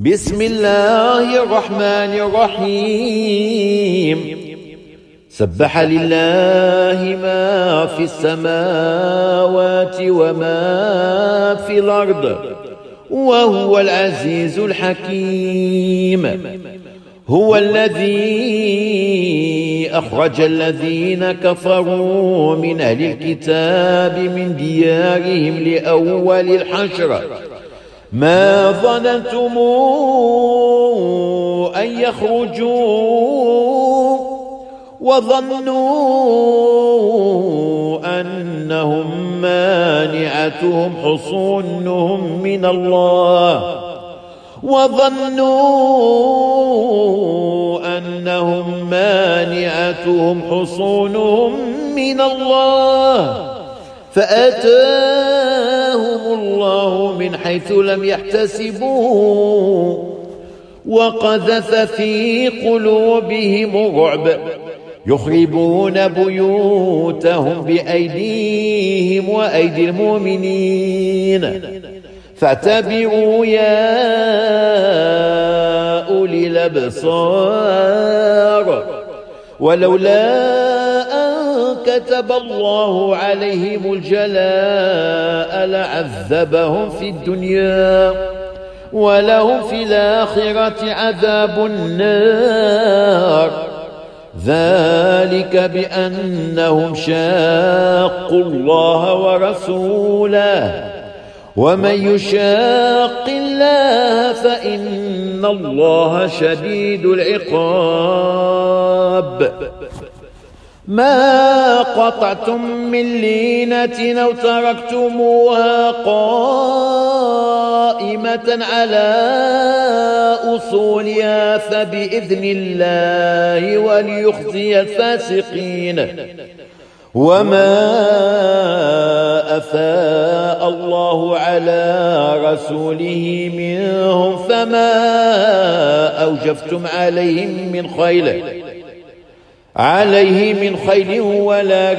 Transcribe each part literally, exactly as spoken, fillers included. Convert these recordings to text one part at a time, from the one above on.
بسم الله الرحمن الرحيم. سبح لله ما في السماوات وما في الأرض وهو العزيز الحكيم. هو الذي أخرج الذين كفروا من أهل الكتاب من ديارهم لأول الحشر ما ظننتم أن يخرجوا وظنوا أنهم مانعتهم حصونهم من الله وظنوا أنهم مانعتهم حصونهم من الله فأتاهم الله من حيث لم يحتسبوا وقذف في قلوبهم الرعب يخربون بيوتهم بأيديهم وأيدي المؤمنين فاعتبروا يا أولي الأبصار. ولولا أن كتب الله عليهم الجلاء لعذبهم في الدنيا ولهم في الآخرة عذاب النار ذلك بأنهم شاقوا الله ورسوله ومن يشاق الله فإن الله شديد العقاب. ما قطعتم من لينة أو تركتموها قائمة على أصولها فبإذن الله وليخزي الفاسقين. وما أفاء الله على رسوله منهم فما أوجفتم عليهم من خيل عليه من خيل ولا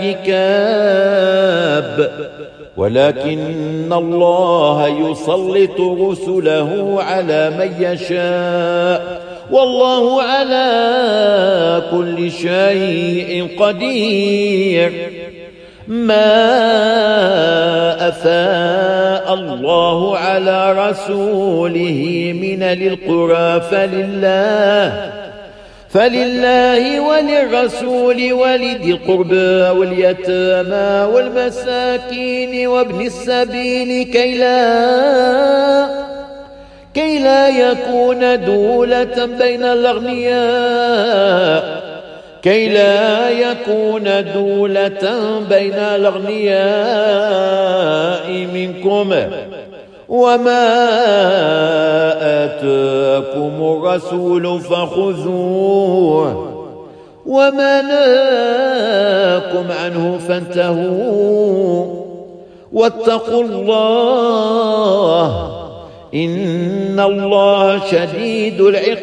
ركاب ولكن الله يسلط رسله على من يشاء والله على كل شيء قدير. ما أفاء الله على رسوله من القرى فلله فلله وللرسول ولذي القربى واليتامى والمساكين وابن السبيل كي لا كي لا يكون دولة بين الأغنياء كي لا يكون دولة بين الأغنياء منكم. وما آتاكم الرسول فخذوه وما نهاكم عنه فانتهوا واتقوا الله إن الله شديد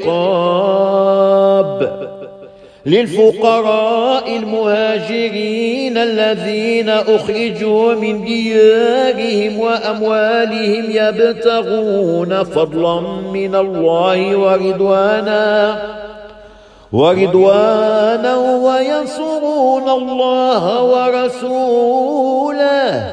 العقاب. للفقراء المهاجرين الذين أخرجوا من ديارهم وأموالهم يبتغون فضلا من الله ورضوانا ورضوانا وينصرون الله ورسوله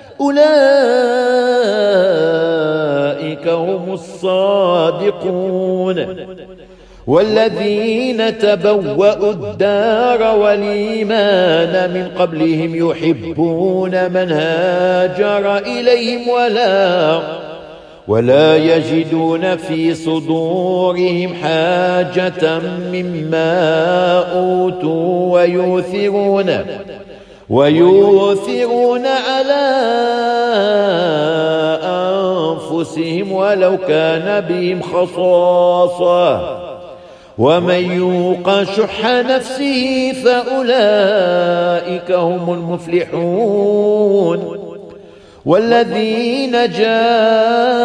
أولئك هم الصادقون. والذين تبوأوا الدار والإيمان من قبلهم يحبون من هاجر إليهم ولا ولا يجدون في صدورهم حاجة مما أوتوا ويؤثرون ويؤثرون على أنفسهم ولو كان بهم خصاصة ومن يوق شح نفسه فأولئك هم المفلحون. والذين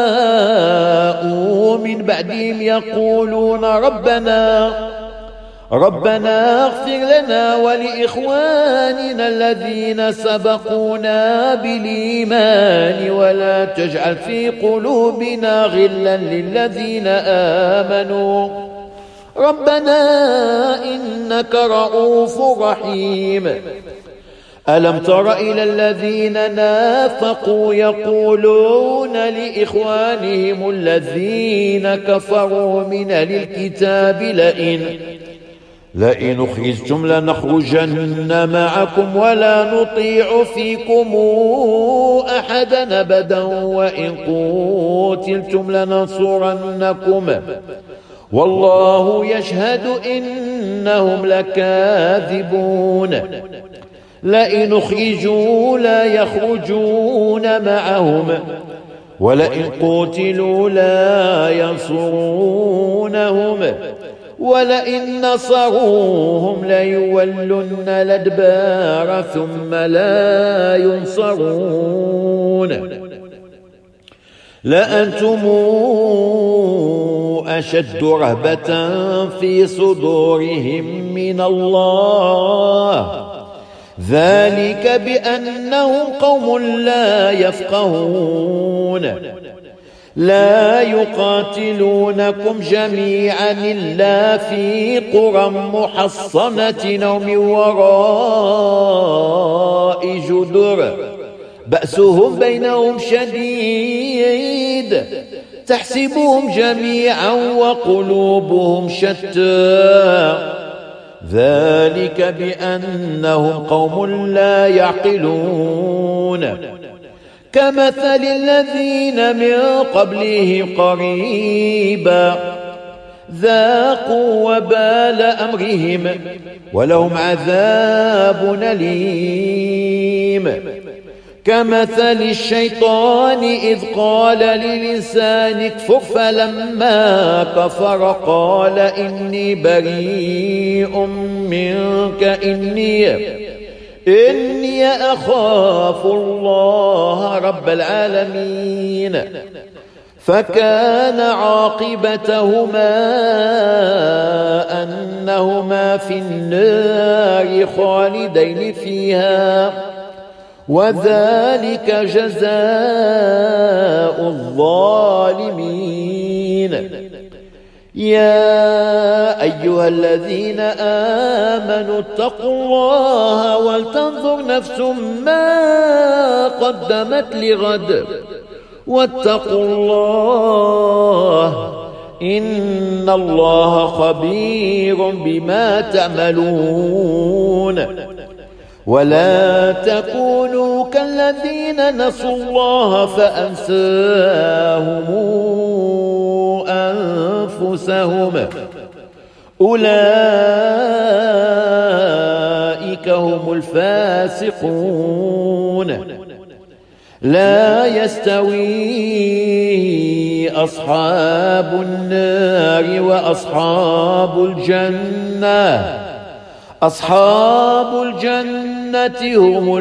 جاءوا من بعدهم يقولون ربنا ربنا اغفر لنا ولإخواننا الذين سبقونا بالإيمان ولا تجعل في قلوبنا غلا للذين آمنوا ربنا إنك رؤوف رحيم. ألم تر إلى الذين نافقوا يقولون لإخوانهم الذين كفروا من أهل الكتاب لئن لئن أخرجتم لنخرجن معكم ولا نطيع فيكم أحدا أبدا وإن قتلتم لننصرنكم والله يشهد إنهم لكاذبون. لئن أخرجوا لا يخرجون معهم ولئن قتلوا لا ينصرونهم ولئن نصروهم ليولن الأدبار ثم لا ينصرون. لأنتم أشد رهبة في صدورهم من الله ذلك بأنهم قوم لا يفقهون. لا يقاتلونكم جميعا إلا في قرى محصنة أو من وراء جدر بأسهم بينهم شديد تحسبهم جميعا وقلوبهم شتى ذلك بأنهم قوم لا يعقلون. كمثل الذين من قبلهم قريبا ذاقوا وبال أمرهم ولهم عذاب أليم. كمثل الشيطان إذ قال للإنسان اكفر فلما كفر قال إني بريء منك إني إني أخاف الله رب العالمين. فكان عاقبتهما أنهما في النار خالدين فيها وذلك جزاء الظالمين. يا أيها الذين آمنوا اتقوا الله ولتنظر نفس ما قدمت لغد واتقوا الله إن الله خبير بما تعملون. ولا تكونوا كالذين نسوا الله فأنساهم أنفسهم أولئك هم الفاسقون. لا يستوي أصحاب النار وأصحاب الجنة أصحاب الجنة هم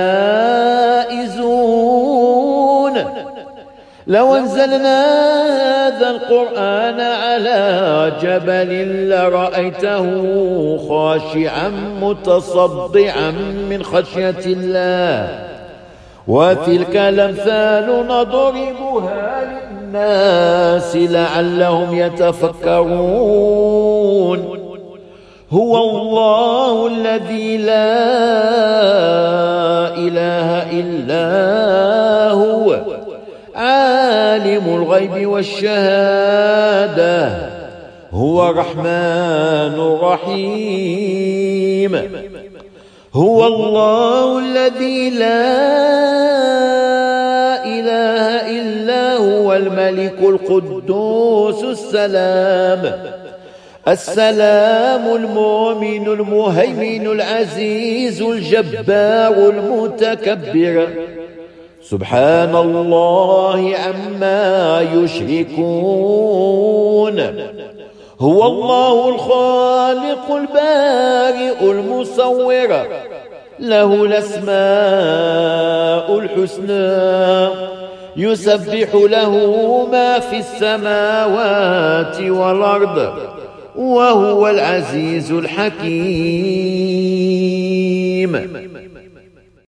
الفائزون. لو أنزلنا هذا القرآن على جبل لرأيته خاشعا متصدعا من خشية الله وتلك الأمثال نضربها للناس لعلهم يتفكرون. هو الله الذي لا إله إلا هو عالم الغيب والشهادة هو الرحمن الرحيم. هو الله الذي لا إله إلا هو الملك القدوس السلام السلام المؤمن المهيمن العزيز الجبار المتكبر سبحان الله عما يشركون. هو الله الخالق البارئ المصور له الأسماء الحسنى يسبح له ما في السماوات والأرض وهو العزيز الحكيم.